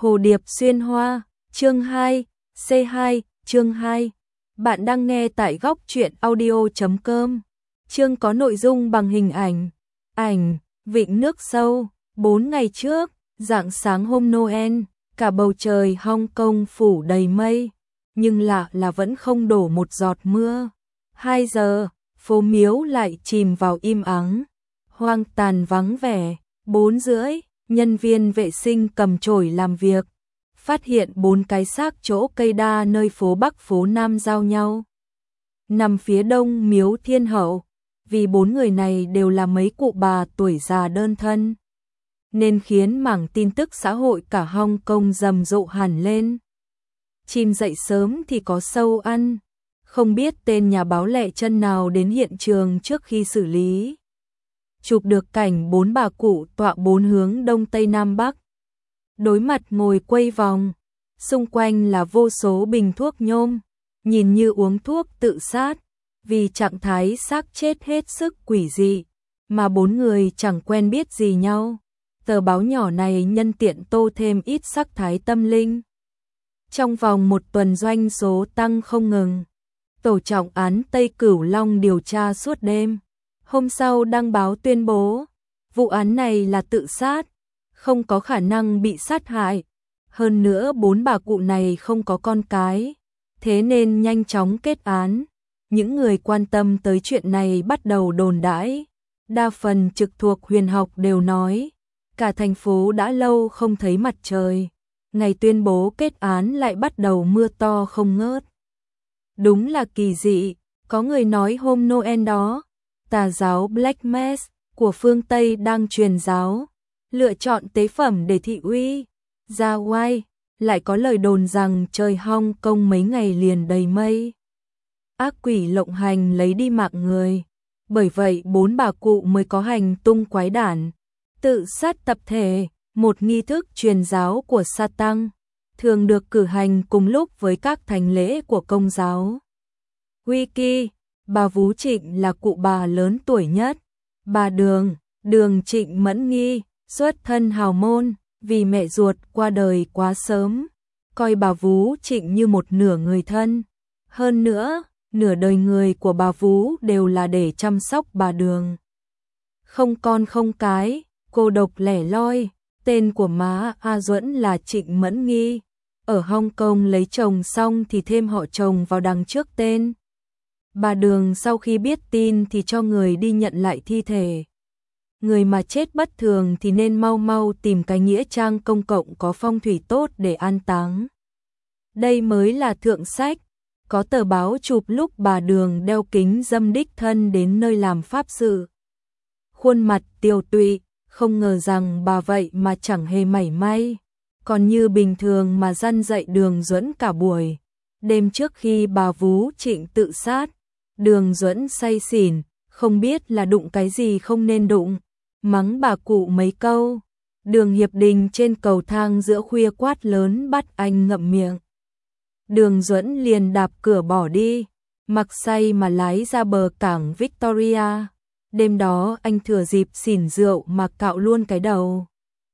Hồ điệp xuyên hoa, chương 2, C2, chương 2. Bạn đang nghe tại góc truyện audio.com. Chương có nội dung bằng hình ảnh. Ảnh, vịnh nước sâu, 4 ngày trước, rạng sáng hôm Noel, cả bầu trời Hong Kong phủ đầy mây, nhưng lạ là vẫn không đổ một giọt mưa. 2 giờ, phố Miếu lại chìm vào im ắng, hoang tàn vắng vẻ. 4 rưỡi, nhân viên vệ sinh cầm chổi làm việc, phát hiện 4 cái xác chỗ cây đa nơi phố Bắc phố Nam giao nhau. Nằm phía đông Miếu Thiên Hậu, vì 4 người này đều là mấy cụ bà tuổi già đơn thân, nên khiến mảng tin tức xã hội cả Hong Kong rầm rộ hẳn lên. Chim dậy sớm thì có sâu ăn, không biết tên nhà báo lẹ chân nào đến hiện trường trước khi xử lý. Chụp được cảnh 4 bà cụ tọa 4 hướng đông tây nam bắc, đối mặt ngồi quay vòng, xung quanh là vô số bình thuốc nhôm, nhìn như uống thuốc tự sát, vì trạng thái xác chết hết sức quỷ dị, mà 4 người chẳng quen biết gì nhau. Tờ báo nhỏ này nhân tiện tô thêm ít sắc thái tâm linh. Trong vòng 1 tuần doanh số tăng không ngừng. Tổ trọng án Tây Cửu Long điều tra suốt đêm. Hôm sau đăng báo tuyên bố, vụ án này là tự sát, không có khả năng bị sát hại. Hơn nữa 4 bà cụ này không có con cái, thế nên nhanh chóng kết án. Những người quan tâm tới chuyện này bắt đầu đồn đãi. Đa phần trực thuộc huyền học đều nói, cả thành phố đã lâu không thấy mặt trời. Ngày tuyên bố kết án lại bắt đầu mưa to không ngớt. Đúng là kỳ dị, có người nói hôm Noel đó, tà giáo Black Mass của phương Tây đang truyền giáo, lựa chọn tế phẩm để thị uy. Ra oai, lại có lời đồn rằng trời Hong Kong mấy ngày liền đầy mây. Ác quỷ lộng hành lấy đi mạng người, bởi vậy 4 bà cụ mới có hành tung quái đản. Tự sát tập thể, một nghi thức truyền giáo của Satan, thường được cử hành cùng lúc với các thánh lễ của Công giáo. Wiki, bà Vú Trịnh là cụ bà lớn tuổi nhất. Bà Đường Trịnh Mẫn Nghi, xuất thân hào môn, vì mẹ ruột qua đời quá sớm, coi bà Vú Trịnh như một nửa người thân. Hơn nữa, nửa đời người của bà Vú đều là để chăm sóc bà Đường. Không con không cái, cô độc lẻ loi, tên của má A Duẫn là Trịnh Mẫn Nghi. Ở Hong Kong lấy chồng xong thì thêm họ chồng vào đằng trước tên. Bà Đường sau khi biết tin thì cho người đi nhận lại thi thể. Người mà chết bất thường thì nên mau mau tìm cái nghĩa trang công cộng có phong thủy tốt để an táng. Đây mới là thượng sách. Có tờ báo chụp lúc bà Đường đeo kính dâm đích thân đến nơi làm pháp sự. Khuôn mặt tiều tụy, không ngờ rằng bà vậy mà chẳng hề mảy may, còn như bình thường mà răn dạy Đường Duẫn cả buổi. Đêm trước khi bà Vú Trịnh tự sát, Đường Duẫn say xỉn, không biết là đụng cái gì không nên đụng, mắng bà cụ mấy câu. Đường Hiệp Đình trên cầu thang giữa khuya quát lớn bắt anh ngậm miệng. Đường Duẫn liền đạp cửa bỏ đi, mặc say mà lái ra bờ cảng Victoria. Đêm đó anh thừa dịp xỉn rượu mà cạo luôn cái đầu.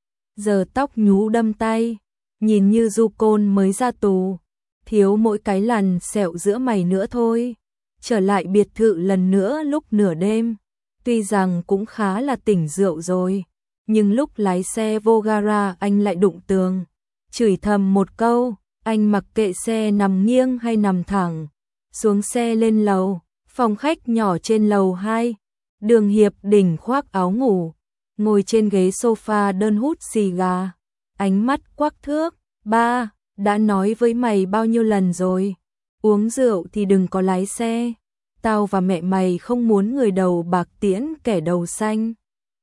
Giờ tóc nhú đâm tay, nhìn như du côn mới ra tù, thiếu mỗi cái lằn sẹo giữa mày nữa thôi. Trở lại biệt thự lần nữa lúc nửa đêm, tuy rằng cũng khá là tỉnh rượu rồi, nhưng lúc lái xe vô gara anh lại đụng tường, chửi thầm một câu. Anh mặc kệ xe nằm nghiêng hay nằm thẳng, xuống xe lên lầu, phòng khách nhỏ trên lầu 2. Đường Hiệp Đình khoác áo ngủ, ngồi trên ghế sofa đơn hút xì gà, ánh mắt quắc thước. Ba, đã nói với mày bao nhiêu lần rồi, uống rượu thì đừng có lái xe, tao và mẹ mày không muốn người đầu bạc tiễn kẻ đầu xanh.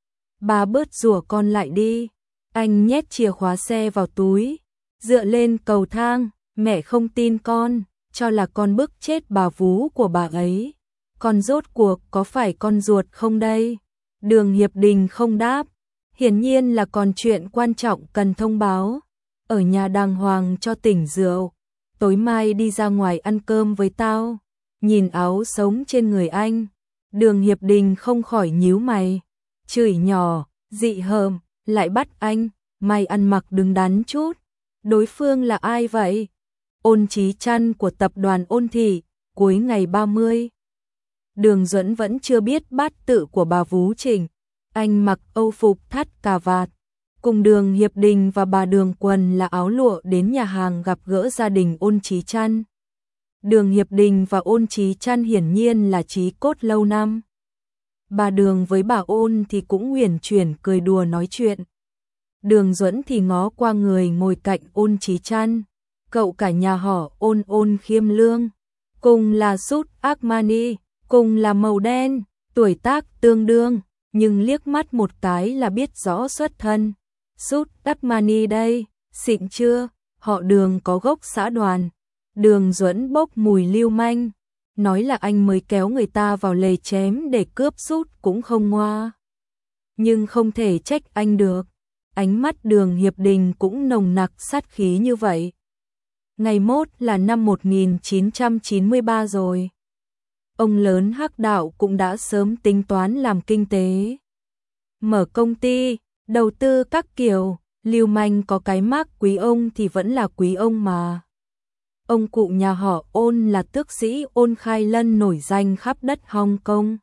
Ba bớt rủa con lại đi. Anh nhét chìa khóa xe vào túi, dựa lên cầu thang. Mẹ không tin con, cho là con bức chết bà Vú của bà ấy. Con rốt cuộc có phải con ruột không đây? Đường Hiệp Đình không đáp, hiển nhiên là còn chuyện quan trọng cần thông báo. Ở nhà đàng hoàng cho tỉnh rượu, tối mai đi ra ngoài ăn cơm với tao. Nhìn áo sống trên người anh, Đường Hiệp Đình không khỏi nhíu mày, chửi nhỏ, dị hợm, lại bắt anh, mày ăn mặc đứng đắn chút. Đối phương là ai vậy? Ôn Chí Trăn của tập đoàn Ôn Thị, cuối ngày 30. Đường Duẫn vẫn chưa biết bát tự của bà Vú Trịnh. Anh mặc âu phục thắt cà vạt. Cùng Đường Hiệp Đình và bà Đường Quần là áo lụa đến nhà hàng gặp gỡ gia đình Ôn Chí Trăn. Đường Hiệp Đình và Ôn Chí Trăn hiển nhiên là chí cốt lâu năm. Bà Đường với bà Ôn thì cũng uyển chuyển cười đùa nói chuyện. Đường Duẫn thì ngó qua người ngồi cạnh Ôn Chí Trăn. Cậu cả nhà họ Ôn, Ôn Khiêm Lương. Cùng là sút Armani, cùng là màu đen, tuổi tác tương đương, nhưng liếc mắt một cái là biết rõ xuất thân. Sút Armani đây, xịn chưa? Họ Đường có gốc xã Đoàn. Đường Duẫn bốc mùi lưu manh, nói là anh mới kéo người ta vào lề chém để cướp sút cũng không ngoa. Nhưng không thể trách anh được. Ánh mắt Đường Hiệp Đình cũng nồng nặc sát khí như vậy. Ngày mốt là năm 1993 rồi. Ông lớn Hắc Đạo cũng đã sớm tính toán làm kinh tế. Mở công ty, đầu tư các kiểu, lưu manh có cái mác quý ông thì vẫn là quý ông mà. Ông cụ nhà họ Ôn là tước sĩ Ôn Khai Lân nổi danh khắp đất Hong Kong.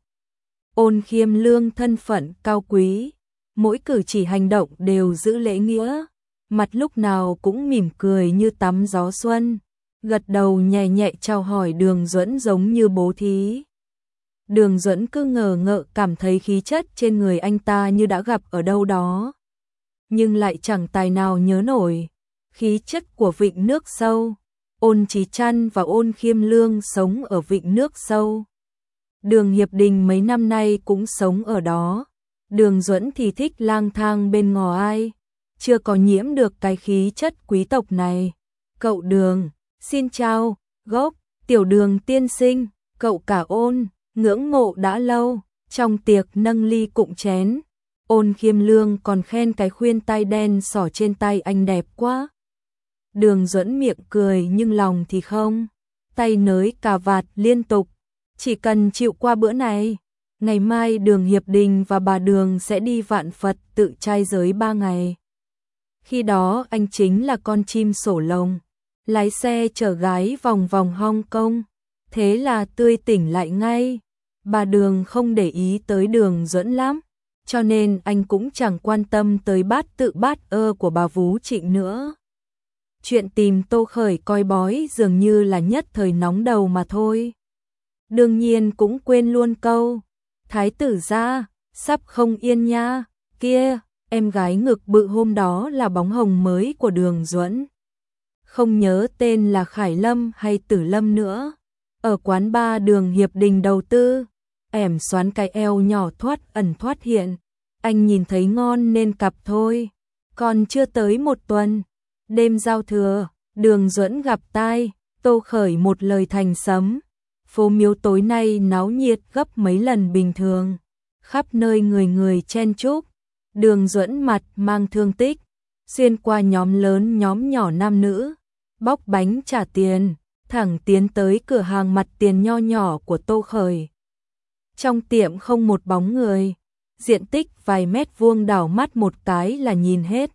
Ôn Khiêm Lương thân phận cao quý, mỗi cử chỉ hành động đều giữ lễ nghĩa, mặt lúc nào cũng mỉm cười như tắm gió xuân, gật đầu nhẹ nhẹ chào hỏi Đường Duẫn giống như bố thí. Đường Duẫn cứ ngờ ngợ cảm thấy khí chất trên người anh ta như đã gặp ở đâu đó, nhưng lại chẳng tài nào nhớ nổi. Khí chất của vịnh nước sâu. Ôn Chí Trăn và Ôn Khiêm Lương sống ở vịnh nước sâu. Đường Hiệp Đình mấy năm nay cũng sống ở đó. Đường Duẫn thì thích lang thang bên ngò ai, chưa có nhiễm được cái khí chất quý tộc này. Cậu Đường, xin chào, gốc, tiểu Đường tiên sinh, cậu cả Ôn, ngưỡng mộ đã lâu. Trong tiệc nâng ly cụng chén, Ôn Khiêm Lương còn khen cái khuyên tai đen xỏ trên tay anh đẹp quá. Đường Duẫn miệng cười nhưng lòng thì không, tay nới cà vạt liên tục, chỉ cần chịu qua bữa này, ngày mai Đường Hiệp Đình và bà Đường sẽ đi Vạn Phật tự trai giới 3 ngày. Khi đó anh chính là con chim sổ lồng, lái xe chở gái vòng vòng Hong Kong, thế là tươi tỉnh lại ngay. Bà Đường không để ý tới Đường Duẫn lắm, cho nên anh cũng chẳng quan tâm tới bát tự bát ơ của bà Vú Trịnh nữa. Chuyện tìm Tô Khởi coi bói dường như là nhất thời nóng đầu mà thôi. Đương nhiên cũng quên luôn câu thái tử gia sắp không yên nha. Kia, em gái ngực bự hôm đó là bóng hồng mới của Đường Duẫn. Không nhớ tên là Khải Lâm hay Tử Lâm nữa. Ở quán bar Đường Hiệp Đình đầu tư, ẻm xoắn cái eo nhỏ thoát ẩn thoát hiện. Anh nhìn thấy ngon nên cặp thôi. Còn chưa tới một tuần, đêm giao thừa, Đường Duẫn gặp tai, Tô Khởi một lời thành sấm. Phố Miếu tối nay náo nhiệt gấp mấy lần bình thường, khắp nơi người người chen chúc. Đường Duẫn mặt mang thương tích, xuyên qua nhóm lớn nhóm nhỏ nam nữ, bóc bánh trả tiền, thẳng tiến tới cửa hàng mặt tiền nho nhỏ của Tô Khởi. Trong tiệm không một bóng người, diện tích vài mét vuông đảo mắt một cái là nhìn hết.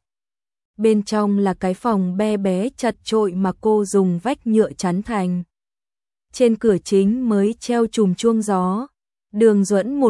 Bên trong là cái phòng be bé chật chội mà cô dùng vách nhựa chắn thành. Trên cửa chính mới treo chùm chuông gió. Đường Duẫn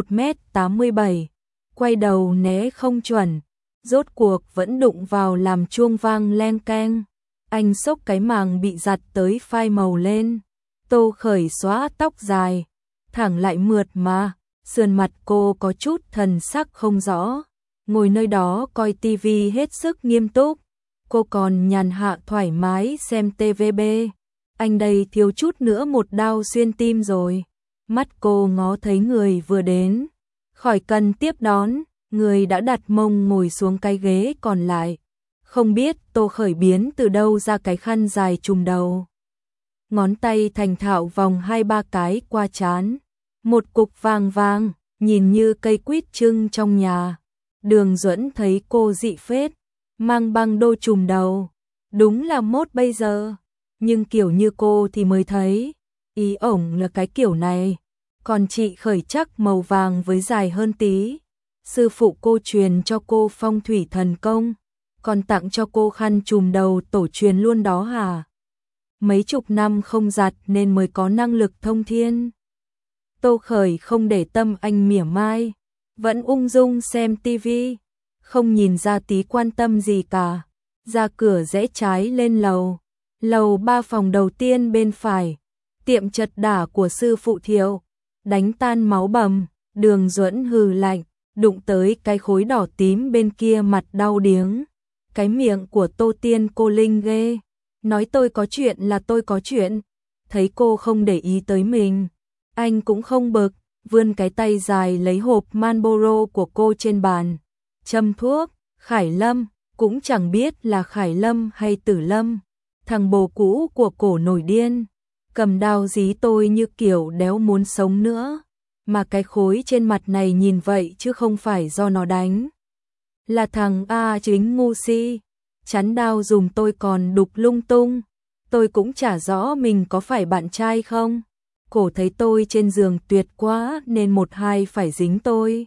1m87, quay đầu né không chuẩn, rốt cuộc vẫn đụng vào làm chuông vang leng keng. Anh xốc cái màng bị giặt tới phai màu lên. Tô Khởi xóa tóc dài, thẳng lại mượt mà, sườn mặt cô có chút thần sắc không rõ, ngồi nơi đó coi tivi hết sức nghiêm túc. Cô còn nhàn hạ thoải mái xem TVB. Anh đây thiếu chút nữa một đao xuyên tim rồi. Mắt cô ngó thấy người vừa đến, khỏi cần tiếp đón, người đã đặt mông ngồi xuống cái ghế còn lại. Không biết Tô Khởi biến từ đâu ra cái khăn dài trùm đầu. Ngón tay thành thạo vòng 2-3 cái qua trán. Một cục vàng vàng, nhìn như cây quýt trưng trong nhà. Đường Duẫn thấy cô dị phết, mang băng đô trùm đầu. Đúng là mốt bây giờ, nhưng kiểu như cô thì mới thấy. Ý ổng là cái kiểu này. Còn chị Khởi chắc màu vàng với dài hơn tí. Sư phụ cô truyền cho cô phong thủy thần công. còn tặng cho cô khăn trùm đầu tổ truyền luôn đó hả? Mấy chục năm không giặt nên mới có năng lực thông thiên. Tô Khởi không để tâm anh mỉa mai, vẫn ung dung xem tivi, không nhìn ra tí quan tâm gì cả. Ra cửa rẽ trái lên lầu, lầu 3 phòng đầu tiên bên phải, tiệm chật đả của sư phụ Thiệu, đánh tan máu bầm. Đường Duẫn hừ lạnh, đụng tới cái khối đỏ tím bên kia mặt đau điếng. Cái miệng của Tô Tiên cô linh ghê, nói tôi có chuyện là tôi có chuyện. Thấy cô không để ý tới mình, anh cũng không bực, vươn cái tay dài lấy hộp Marlboro của cô trên bàn. Châm thuốc, Khải Lâm, cũng chẳng biết là Khải Lâm hay Tử Lâm, thằng bồ cũ của cổ nổi điên, cầm đao dí tôi như kiểu đéo muốn sống nữa. Mà cái khối trên mặt này nhìn vậy chứ không phải do nó đánh. Là thằng A chính ngu si, chắn đao dùng tôi còn đục lung tung. Tôi cũng chả rõ mình có phải bạn trai không. Cổ thấy tôi trên giường tuyệt quá nên một hai phải dính tôi.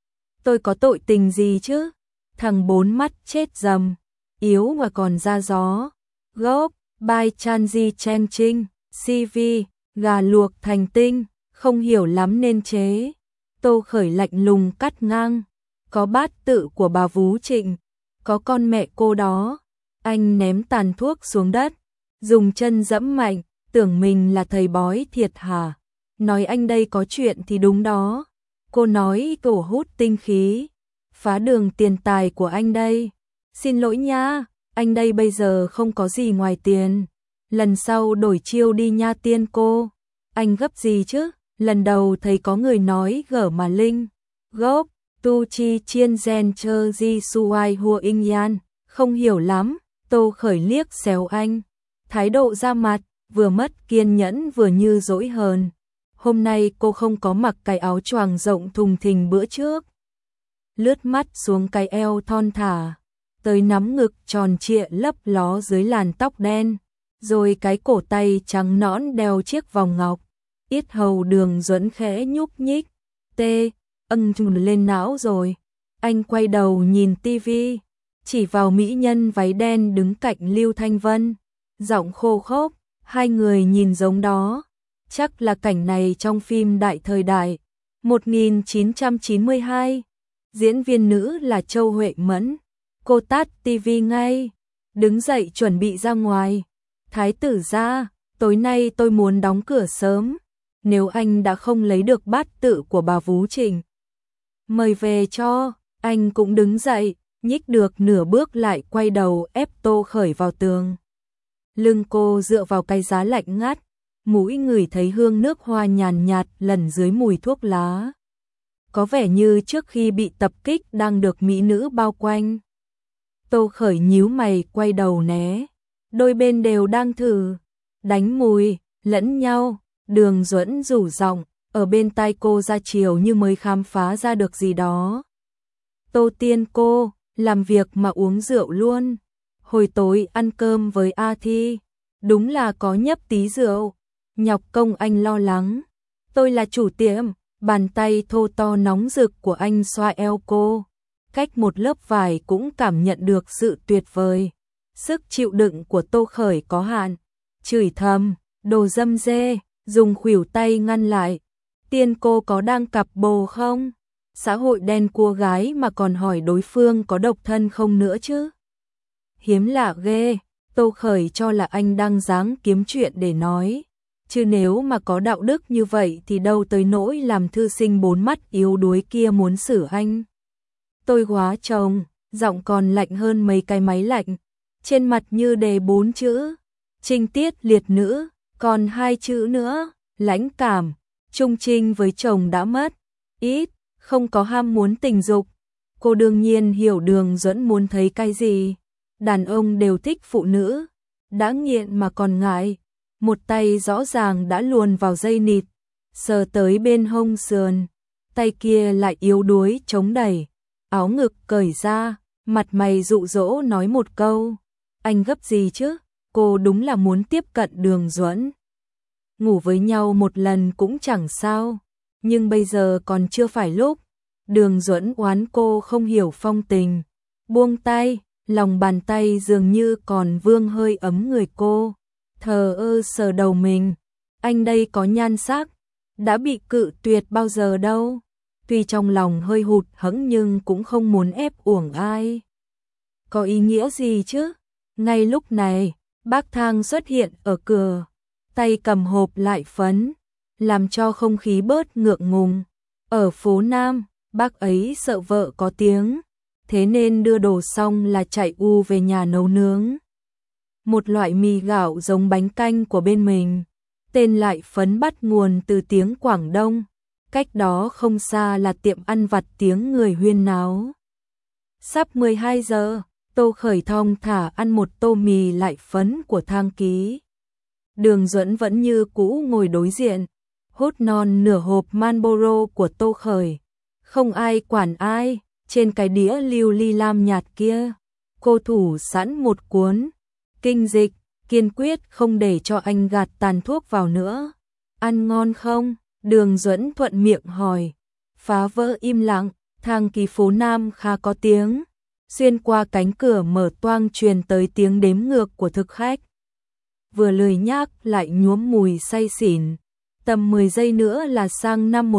Tôi có tội tình gì chứ? Thằng bốn mắt chết dầm, yếu mà còn ra gió. Gốc, by Chanji Cheng Trinh, CV, gà luộc thành tinh. Không hiểu lắm nên chế. Tô Khởi lạnh lùng cắt ngang. Có bát tự của bà Vú Trịnh, có con mẹ cô đó. Anh ném tàn thuốc xuống đất, dùng chân dẫm mạnh, tưởng mình là thầy bói thiệt hả? Nói anh đây có chuyện thì đúng đó. Cô nói cổ hút tinh khí, phá đường tiền tài của anh đây. Xin lỗi nha, anh đây bây giờ không có gì ngoài tiền. Lần sau đổi chiêu đi nha tiên cô. Anh gấp gì chứ? Lần đầu thấy có người nói gở mà linh. Gốc, tu chi chiên gen chơ di suai hua in yan. Không hiểu lắm, Tô Khởi liếc xéo anh. Thái độ ra mặt, vừa mất kiên nhẫn vừa như dỗi hờn. Hôm nay cô không có mặc cái áo choàng rộng thùng thình bữa trước. Lướt mắt xuống cái eo thon thả, tới nắm ngực tròn trịa lấp ló dưới làn tóc đen. Rồi cái cổ tay trắng nõn đeo chiếc vòng ngọc. Yết hầu Đường Duẫn khẽ nhúc nhích. Trùn lên não rồi. Anh quay đầu nhìn tivi, chỉ vào mỹ nhân váy đen đứng cạnh Lưu Thanh Vân. Giọng khô khốc, hai người nhìn giống đó. Chắc là cảnh này trong phim Đại Thời Đại 1992. Diễn viên nữ là Châu Huệ Mẫn. Cô tắt tivi ngay, đứng dậy chuẩn bị ra ngoài. Thái tử gia, tối nay tôi muốn đóng cửa sớm. Nếu anh đã không lấy được bát tự của bà Vú Trịnh, mời về cho. Anh cũng đứng dậy, nhích được nửa bước lại quay đầu ép Tô Khởi vào tường. Lưng cô dựa vào cái giá lạnh ngắt, mũi ngửi thấy hương nước hoa nhàn nhạt lẩn dưới mùi thuốc lá. Có vẻ như trước khi bị tập kích đang được mỹ nữ bao quanh. Tô Khởi nhíu mày quay đầu né. Đôi bên đều đang thử đánh mùi lẫn nhau. Đường Duẫn rủ giọng ở bên tai cô ra chiều như mới khám phá ra được gì đó. Tô Tiên cô, làm việc mà uống rượu luôn. Hồi tối ăn cơm với A Thi, đúng là có nhấp tí rượu. Nhọc công anh lo lắng. Tôi là chủ tiệm. Bàn tay thô to nóng rực của anh xoa eo cô. Cách một lớp vải cũng cảm nhận được sự tuyệt vời. Sức chịu đựng của Tô Khởi có hạn. Chửi thầm, đồ dâm dê, dùng khuỷu tay ngăn lại. Tiên cô có đang cặp bồ không? Xã hội đen cua gái mà còn hỏi đối phương có độc thân không nữa chứ. Hiếm lạ ghê, Tô Khởi cho là anh đang dáng kiếm chuyện để nói. Chứ nếu mà có đạo đức như vậy thì đâu tới nỗi làm thư sinh bốn mắt yếu đuối kia muốn xử anh. Tôi quá chồng, giọng còn lạnh hơn mấy cái máy lạnh. Trên mặt như đề 4 chữ. Trinh tiết liệt nữ, còn 2 chữ nữa, lãnh cảm. Trung trinh với chồng đã mất. Ít, không có ham muốn tình dục. Cô đương nhiên hiểu Đường Duẫn muốn thấy cái gì. Đàn ông đều thích phụ nữ. Đã nghiện mà còn ngại. Một tay rõ ràng đã luồn vào dây nịt, sờ tới bên hông sườn, tay kia lại yếu đuối chống đẩy, áo ngực cởi ra, mặt mày dụ dỗ nói một câu. Anh gấp gì chứ? Cô đúng là muốn tiếp cận Đường Duẫn. Ngủ với nhau một lần cũng chẳng sao, nhưng bây giờ còn chưa phải lúc. Đường Duẫn oán cô không hiểu phong tình, buông tay, lòng bàn tay dường như còn vương hơi ấm người cô, thờ ơ sờ đầu mình. Anh đây có nhan sắc, đã bị cự tuyệt bao giờ đâu. Tuy trong lòng hơi hụt hẫng nhưng cũng không muốn ép uổng ai. Có ý nghĩa gì chứ? Ngay lúc này, bác Thang xuất hiện ở cửa, tay cầm hộp lại phấn, làm cho không khí bớt ngượng ngùng. Ở phố Nam, bác ấy sợ vợ có tiếng, thế nên đưa đồ xong là chạy về nhà nấu nướng. Một loại mì gạo giống bánh canh của bên mình, tên lại phấn bắt nguồn từ tiếng Quảng Đông, cách đó không xa là tiệm ăn vặt tiếng người huyên náo. Sắp 12 giờ, Tô Khởi thong thả ăn một tô mì lại phấn của Thang Ký. Đường Duẫn vẫn như cũ ngồi đối diện, hút non nửa hộp Marlboro của Tô Khởi. Không ai quản ai, trên cái đĩa lưu ly lam nhạt kia, cô thủ sẵn một cuốn kinh dịch, kiên quyết không để cho anh gạt tàn thuốc vào nữa. Ăn ngon không? Đường Duẫn thuận miệng hỏi. Phá vỡ im lặng, Thang Ký phố Nam khá có tiếng. Xuyên qua cánh cửa mở toang truyền tới tiếng đếm ngược của thực khách. Vừa lười nhác lại nhuốm mùi say xỉn. Tầm 10 giây nữa là sang năm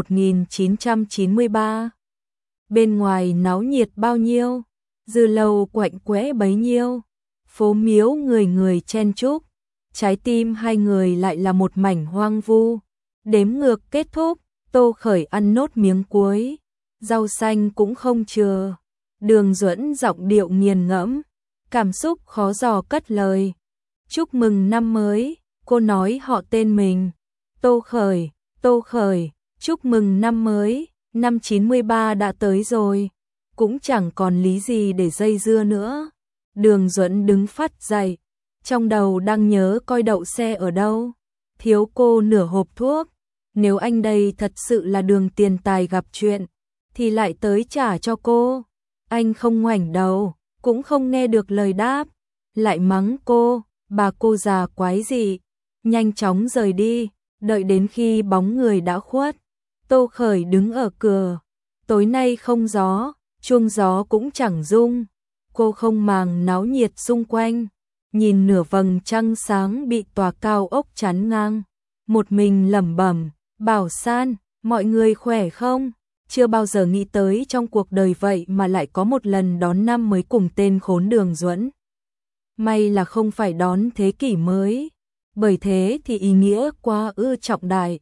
1993. Bên ngoài náo nhiệt bao nhiêu, dư lâu quạnh quẽ bấy nhiêu. Phố miếu người người chen chúc, trái tim hai người lại là một mảnh hoang vu. Đếm ngược kết thúc, Tô Khởi ăn nốt miếng cuối, rau xanh cũng không chừa. Đường Duẫn giọng điệu nghiền ngẫm, cảm xúc khó dò cất lời. Chúc mừng năm mới, cô nói họ tên mình. Tô Khởi, chúc mừng năm mới, năm 93 đã tới rồi, cũng chẳng còn lý gì để dây dưa nữa. Đường Duẫn đứng phắt dậy, trong đầu đang nhớ coi đậu xe ở đâu, thiếu cô nửa hộp thuốc. Nếu anh đây thật sự là Đường tiền tài gặp chuyện, thì lại tới trả cho cô. Anh không ngoảnh đầu, cũng không nghe được lời đáp, lại mắng cô, bà cô già quái gì. Nhanh chóng rời đi, đợi đến khi bóng người đã khuất. Tô Khởi đứng ở cửa, tối nay không gió, chuông gió cũng chẳng rung. Cô không màng náo nhiệt xung quanh, nhìn nửa vầng trăng sáng bị tòa cao ốc chắn ngang. Một mình lẩm bẩm, Bảo San, mọi người khỏe không? Chưa bao giờ nghĩ tới trong cuộc đời vậy mà lại có một lần đón năm mới cùng tên khốn Đường Duẫn. May là không phải đón thế kỷ mới, bởi thế thì ý nghĩa quá trọng đại.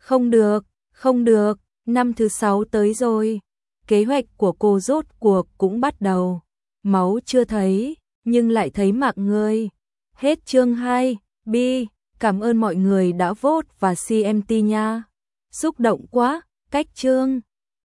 Không được, năm thứ 6 tới rồi. Kế hoạch của cô rốt cuộc cũng bắt đầu. Máu chưa thấy, nhưng lại thấy mạng người. Hết chương 2, Bi, cảm ơn mọi người đã vote và CMT nha. Xúc động quá, cách chương.